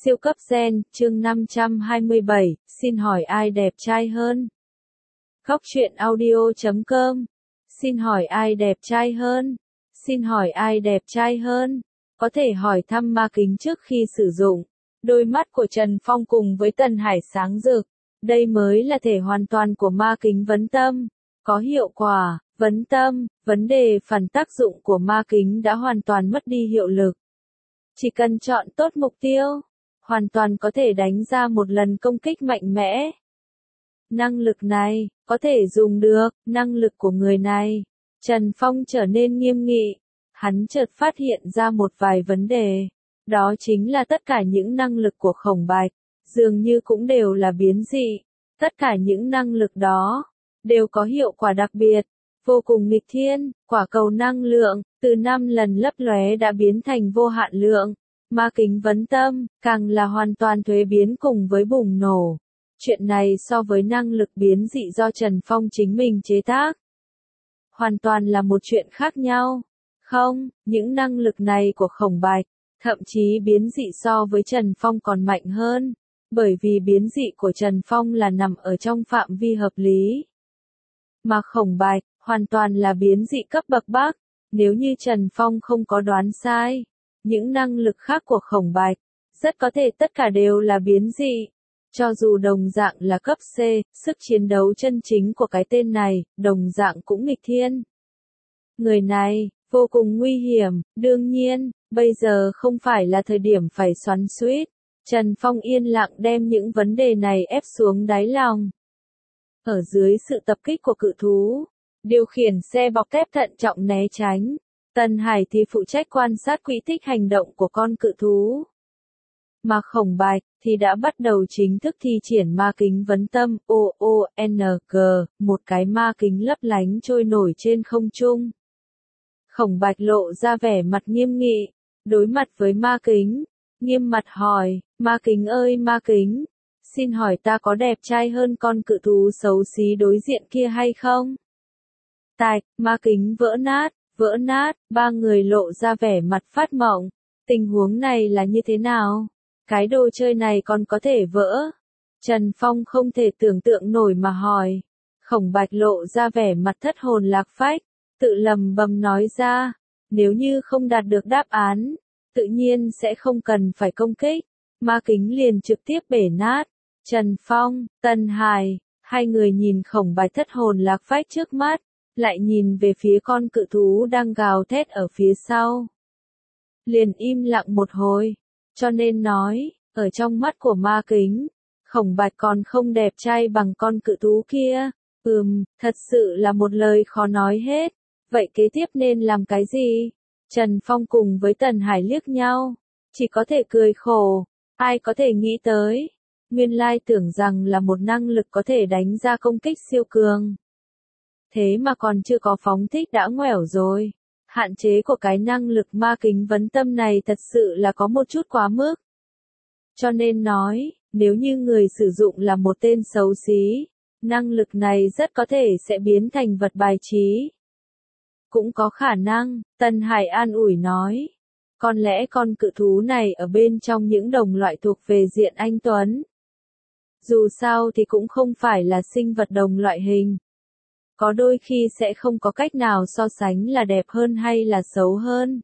Siêu cấp gen, chương 527, xin hỏi ai đẹp trai hơn? Góc truyện audio.com. Xin hỏi ai đẹp trai hơn? Xin hỏi ai đẹp trai hơn? Có thể hỏi thăm ma kính trước khi sử dụng. Đôi mắt của Trần Phong cùng với Tần Hải sáng rực. Đây mới là thể hoàn toàn của ma kính vấn tâm. Có hiệu quả, vấn tâm, vấn đề phản tác dụng của ma kính đã hoàn toàn mất đi hiệu lực. Chỉ cần chọn tốt mục tiêu, hoàn toàn có thể đánh ra một lần công kích mạnh mẽ. Năng lực này, có thể dùng được, năng lực của người này. Trần Phong trở nên nghiêm nghị. Hắn chợt phát hiện ra một vài vấn đề. Đó chính là tất cả những năng lực của Khổng Bạch, dường như cũng đều là biến dị. Tất cả những năng lực đó, đều có hiệu quả đặc biệt, vô cùng nghịch thiên. Quả cầu năng lượng, từ 5 lần lấp lóe đã biến thành vô hạn lượng. Ma kính vấn tâm, càng là hoàn toàn thuế biến cùng với bùng nổ. Chuyện này so với năng lực biến dị do Trần Phong chính mình chế tác, hoàn toàn là một chuyện khác nhau. Không, những năng lực này của Khổng Bạch, thậm chí biến dị so với Trần Phong còn mạnh hơn. Bởi vì biến dị của Trần Phong là nằm ở trong phạm vi hợp lý. Mà Khổng Bạch, hoàn toàn là biến dị cấp bậc Bắc. Nếu như Trần Phong không có đoán sai, những năng lực khác của Khổng Bạch, rất có thể tất cả đều là biến dị. Cho dù đồng dạng là cấp C, sức chiến đấu chân chính của cái tên này, đồng dạng cũng nghịch thiên. Người này, vô cùng nguy hiểm, đương nhiên, bây giờ không phải là thời điểm phải xoắn xuýt. Trần Phong yên lặng đem những vấn đề này ép xuống đáy lòng. Ở dưới sự tập kích của cự thú, điều khiển xe bọc thép thận trọng né tránh. Tần Hải thì phụ trách quan sát quỹ tích hành động của con cự thú. Mà Khổng Bạch thì đã bắt đầu chính thức thi triển ma kính vấn tâm OONG, một cái ma kính lấp lánh trôi nổi trên không trung. Khổng Bạch lộ ra vẻ mặt nghiêm nghị, đối mặt với ma kính, nghiêm mặt hỏi, ma kính ơi ma kính, xin hỏi ta có đẹp trai hơn con cự thú xấu xí đối diện kia hay không? Tạch, ma kính vỡ nát, ba người lộ ra vẻ mặt phát mộng. Tình huống này là như thế nào? Cái đồ chơi này còn có thể vỡ? Trần Phong không thể tưởng tượng nổi mà hỏi. Khổng Bạch lộ ra vẻ mặt thất hồn lạc phách, tự lầm bầm nói ra, nếu như không đạt được đáp án, tự nhiên sẽ không cần phải công kích, ma kính liền trực tiếp bể nát. Trần Phong, Tần Hải, hai người nhìn Khổng Bạch thất hồn lạc phách trước mắt, lại nhìn về phía con cự thú đang gào thét ở phía sau. Liền im lặng một hồi, cho nên nói, ở trong mắt của ma kính, Khổng Bạch còn không đẹp trai bằng con cự thú kia. Thật sự là một lời khó nói hết. Vậy kế tiếp nên làm cái gì? Trần Phong cùng với Tần Hải liếc nhau, chỉ có thể cười khổ. Ai có thể nghĩ tới, nguyên lai tưởng rằng là một năng lực có thể đánh ra công kích siêu cường. Thế mà còn chưa có phóng thích đã ngoẻo rồi. Hạn chế của cái năng lực ma kính vấn tâm này thật sự là có một chút quá mức. Cho nên nói, nếu như người sử dụng là một tên xấu xí, năng lực này rất có thể sẽ biến thành vật bài trí. Cũng có khả năng, Tần Hải an ủi nói. Có lẽ con cự thú này ở bên trong những đồng loại thuộc về diện anh Tuấn. Dù sao thì cũng không phải là sinh vật đồng loại hình. Có đôi khi sẽ không có cách nào so sánh là đẹp hơn hay là xấu hơn.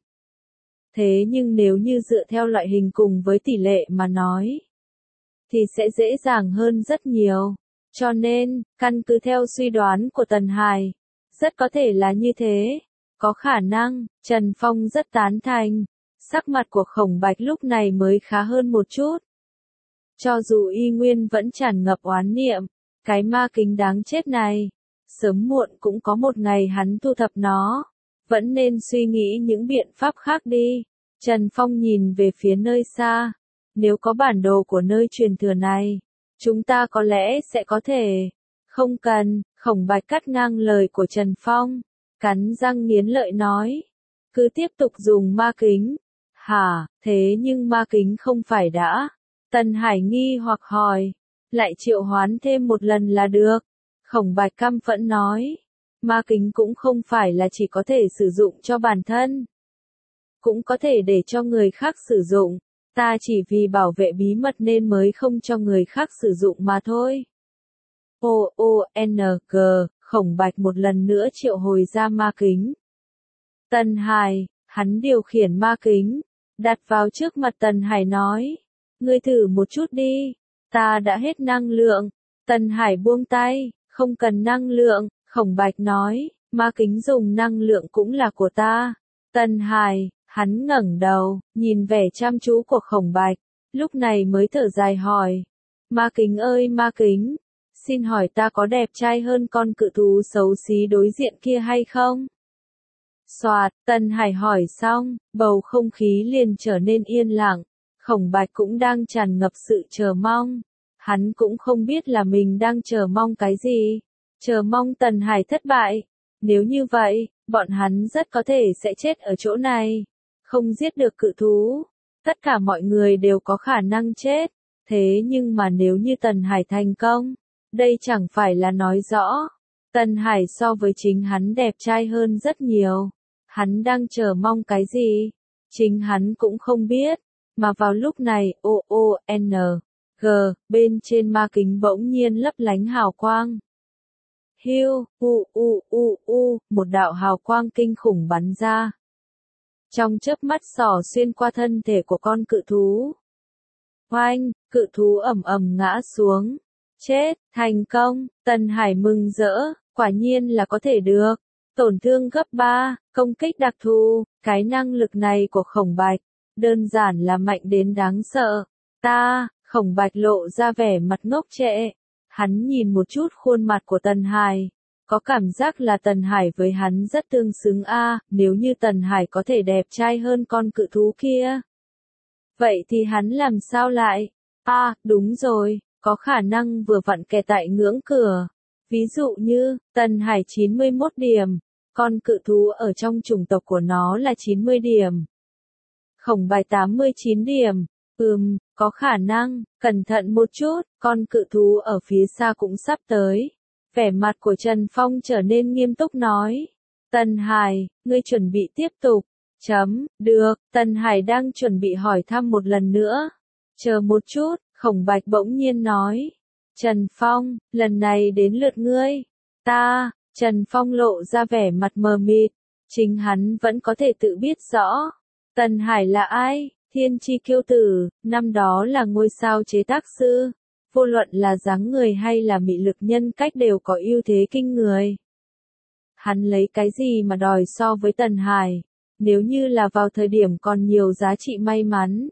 Thế nhưng nếu như dựa theo loại hình cùng với tỷ lệ mà nói, thì sẽ dễ dàng hơn rất nhiều. Cho nên, căn cứ theo suy đoán của Tần Hải, rất có thể là như thế. Có khả năng, Trần Phong rất tán thành. Sắc mặt của Khổng Bạch lúc này mới khá hơn một chút. Cho dù y nguyên vẫn tràn ngập oán niệm, cái ma kính đáng chết này, sớm muộn cũng có một ngày hắn thu thập nó. Vẫn nên suy nghĩ những biện pháp khác đi. Trần Phong nhìn về phía nơi xa. Nếu có bản đồ của nơi truyền thừa này, chúng ta có lẽ sẽ có thể. Không cần, Khổng Bạch cắt ngang lời của Trần Phong. Cắn răng nghiến lợi nói. Cứ tiếp tục dùng ma kính. Hả, thế nhưng ma kính không phải đã. Tần Hải nghi hoặc hỏi. Lại triệu hoán thêm một lần là được. Khổng Bạch căm phẫn nói. Ma kính cũng không phải là chỉ có thể sử dụng cho bản thân. Cũng có thể để cho người khác sử dụng. Ta chỉ vì bảo vệ bí mật nên mới không cho người khác sử dụng mà thôi. OONG, Khổng Bạch một lần nữa triệu hồi ra ma kính. Tần Hải, hắn điều khiển ma kính, đặt vào trước mặt Tần Hải nói. Ngươi thử một chút đi, ta đã hết năng lượng. Tần Hải buông tay, không cần năng lượng, Khổng Bạch nói, ma kính dùng năng lượng cũng là của ta. Tần Hải, hắn ngẩng đầu, nhìn vẻ chăm chú của Khổng Bạch, lúc này mới thở dài hỏi. Ma kính ơi ma kính, xin hỏi ta có đẹp trai hơn con cự thú xấu xí đối diện kia hay không? Soạt, Tần Hải hỏi xong, bầu không khí liền trở nên yên lặng. Khổng Bạch cũng đang tràn ngập sự chờ mong. Hắn cũng không biết là mình đang chờ mong cái gì. Chờ mong Tần Hải thất bại. Nếu như vậy, bọn hắn rất có thể sẽ chết ở chỗ này. Không giết được cự thú. Tất cả mọi người đều có khả năng chết. Thế nhưng mà nếu như Tần Hải thành công, đây chẳng phải là nói rõ. Tần Hải so với chính hắn đẹp trai hơn rất nhiều. Hắn đang chờ mong cái gì? Chính hắn cũng không biết. Mà vào lúc này, OONG, bên trên ma kính bỗng nhiên lấp lánh hào quang. Hiu, một đạo hào quang kinh khủng bắn ra. Trong chớp mắt xỏ xuyên qua thân thể của con cự thú. Oanh, cự thú ầm ầm ngã xuống. Chết, thành công, Tần Hải mừng rỡ, quả nhiên là có thể được. Tổn thương gấp 3, công kích đặc thù, cái năng lực này của Khổng Bạch, đơn giản là mạnh đến đáng sợ. Khổng Bạch lộ ra vẻ mặt ngốc trệ. Hắn nhìn một chút khuôn mặt của Tần Hải, có cảm giác là Tần Hải với hắn rất tương xứng nếu như Tần Hải có thể đẹp trai hơn con cự thú kia. Vậy thì hắn làm sao lại? Đúng rồi, có khả năng vừa vặn kẻ tại ngưỡng cửa. Ví dụ như, Tần Hải 91 điểm, con cự thú ở trong chủng tộc của nó là 90 điểm. Khổng Bạch 89 điểm. Có khả năng, cẩn thận một chút, con cự thú ở phía xa cũng sắp tới. Vẻ mặt của Trần Phong trở nên nghiêm túc nói. Tần Hải, ngươi chuẩn bị tiếp tục. Được, Tần Hải đang chuẩn bị hỏi thăm một lần nữa. Chờ một chút, Khổng Bạch bỗng nhiên nói. Trần Phong, lần này đến lượt ngươi. Trần Phong lộ ra vẻ mặt mờ mịt. Chính hắn vẫn có thể tự biết rõ. Tần Hải là ai? Thiên chi kiêu tử, năm đó là ngôi sao chế tác sư. Vô luận là dáng người hay là mị lực nhân cách đều có ưu thế kinh người. Hắn lấy cái gì mà đòi so với Tần Hải? Nếu như là vào thời điểm còn nhiều giá trị may mắn,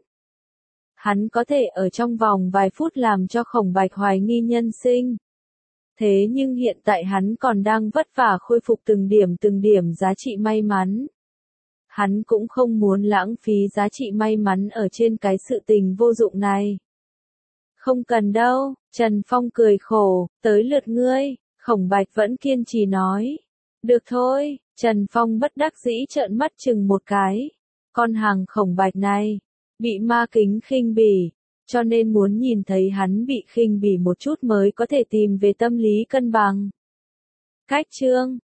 hắn có thể ở trong vòng vài phút làm cho Khổng Bạch hoài nghi nhân sinh. Thế nhưng hiện tại hắn còn đang vất vả khôi phục từng điểm giá trị may mắn. Hắn cũng không muốn lãng phí giá trị may mắn ở trên cái sự tình vô dụng này. Không cần đâu, Trần Phong cười khổ, tới lượt ngươi, Khổng Bạch vẫn kiên trì nói. Được thôi, Trần Phong bất đắc dĩ trợn mắt chừng một cái. Con hàng Khổng Bạch này, bị ma kính khinh bỉ, cho nên muốn nhìn thấy hắn bị khinh bỉ một chút mới có thể tìm về tâm lý cân bằng. Cách chương